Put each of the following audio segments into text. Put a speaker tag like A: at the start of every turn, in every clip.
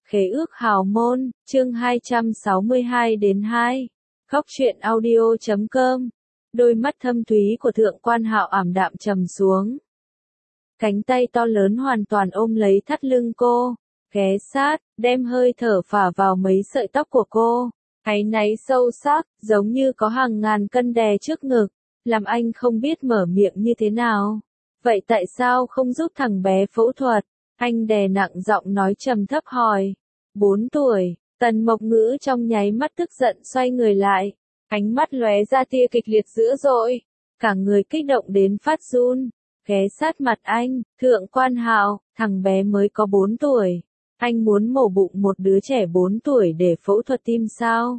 A: Khế ước hào môn, chương 262-2. Góc truyện audio.com. Đôi mắt thâm thúy của Thượng Quan Hạo ảm đạm trầm xuống. Cánh tay to lớn hoàn toàn ôm lấy thắt lưng cô, ghé sát, đem hơi thở phả vào mấy sợi tóc của cô. Áy náy sâu sắc, giống như có hàng ngàn cân đè trước ngực, làm anh không biết mở miệng như thế nào. Vậy tại sao không giúp thằng bé phẫu thuật? Anh đè nặng giọng nói trầm thấp hỏi. 4 tuổi, Tần Mộc Ngữ trong nháy mắt tức giận xoay người lại. Ánh mắt lóe ra tia kịch liệt dữ dội. Cả người kích động đến phát run. Ghé sát mặt anh, Thượng Quan Hạo, thằng bé mới có 4 tuổi. Anh muốn mổ bụng một đứa trẻ 4 tuổi để phẫu thuật tim sao?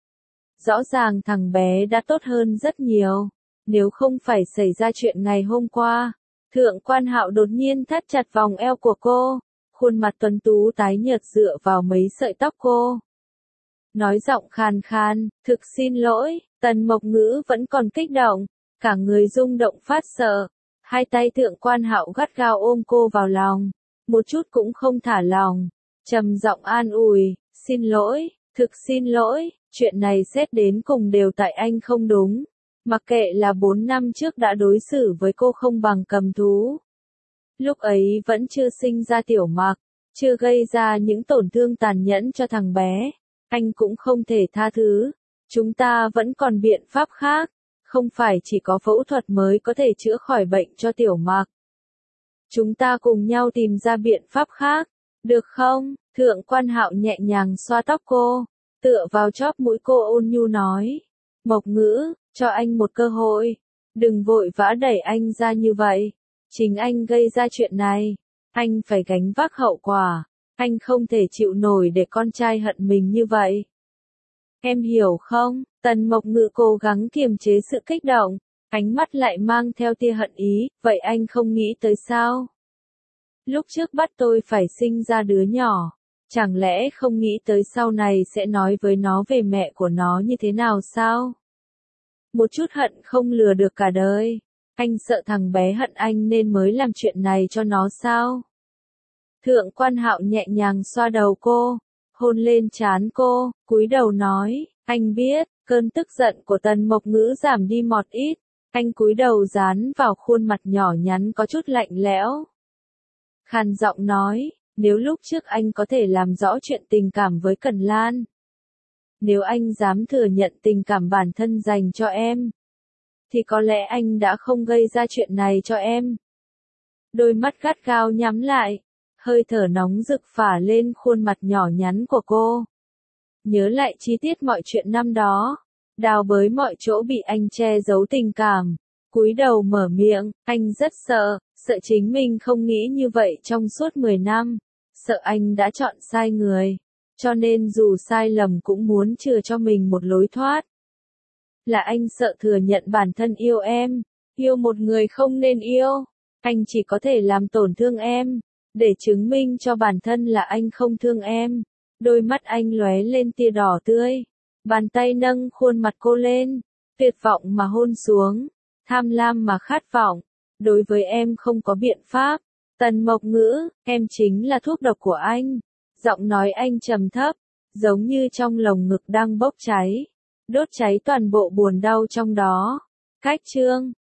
A: Rõ ràng thằng bé đã tốt hơn rất nhiều. Nếu không phải xảy ra chuyện ngày hôm qua. Thượng Quan Hạo đột nhiên thắt chặt vòng eo của cô, khuôn mặt tuấn tú tái nhợt dựa vào mấy sợi tóc cô. Nói giọng khàn khàn, thực xin lỗi, Tần Mộc Ngữ vẫn còn kích động, cả người rung động phát sợ. Hai tay Thượng Quan Hạo gắt gao ôm cô vào lòng, một chút cũng không thả lòng, trầm giọng an ủi, xin lỗi, thực xin lỗi, chuyện này xét đến cùng đều tại anh không đúng. Mặc kệ là 4 năm trước đã đối xử với cô không bằng cầm thú. Lúc ấy vẫn chưa sinh ra Tiểu Mặc, chưa gây ra những tổn thương tàn nhẫn cho thằng bé. Anh cũng không thể tha thứ. Chúng ta vẫn còn biện pháp khác. Không phải chỉ có phẫu thuật mới có thể chữa khỏi bệnh cho Tiểu Mặc. Chúng ta cùng nhau tìm ra biện pháp khác. Được không? Thượng Quan Hạo nhẹ nhàng xoa tóc cô. Tựa vào chóp mũi cô ôn nhu nói. Mộc Ngữ, cho anh một cơ hội. Đừng vội vã đẩy anh ra như vậy. Chính anh gây ra chuyện này. Anh phải gánh vác hậu quả. Anh không thể chịu nổi để con trai hận mình như vậy. Em hiểu không? Tần Mộc Ngữ cố gắng kiềm chế sự kích động. Ánh mắt lại mang theo tia hận ý. Vậy anh không nghĩ tới sao? Lúc trước bắt tôi phải sinh ra đứa nhỏ. Chẳng lẽ không nghĩ tới sau này sẽ nói với nó về mẹ của nó như thế nào sao? Một chút hận không lừa được cả đời. Anh sợ thằng bé hận anh nên mới làm chuyện này cho nó sao? Thượng Quan Hạo nhẹ nhàng xoa đầu cô, hôn lên trán cô, cúi đầu nói, anh biết, cơn tức giận của Tần Mộc Ngữ giảm đi một ít. Anh cúi đầu dán vào khuôn mặt nhỏ nhắn có chút lạnh lẽo. Khàn giọng nói, nếu lúc trước anh có thể làm rõ chuyện tình cảm với Cần Lan. Nếu anh dám thừa nhận tình cảm bản thân dành cho em, thì có lẽ anh đã không gây ra chuyện này cho em. Đôi mắt gắt gao nhắm lại, hơi thở nóng rực phả lên khuôn mặt nhỏ nhắn của cô. Nhớ lại chi tiết mọi chuyện năm đó, đào bới mọi chỗ bị anh che giấu tình cảm, cúi đầu mở miệng, anh rất sợ, sợ chính mình không nghĩ như vậy trong suốt 10 năm, sợ anh đã chọn sai người. Cho nên dù sai lầm cũng muốn chừa cho mình một lối thoát. Là anh sợ thừa nhận bản thân yêu em, yêu một người không nên yêu. Anh chỉ có thể làm tổn thương em, để chứng minh cho bản thân là anh không thương em. Đôi mắt anh lóe lên tia đỏ tươi. Bàn tay nâng khuôn mặt cô lên, tuyệt vọng mà hôn xuống, tham lam mà khát vọng. Đối với em không có biện pháp. Tần Mộc Ngữ, em chính là thuốc độc của anh. Giọng nói anh trầm thấp, giống như trong lồng ngực đang bốc cháy, đốt cháy toàn bộ buồn đau trong đó. Cách chương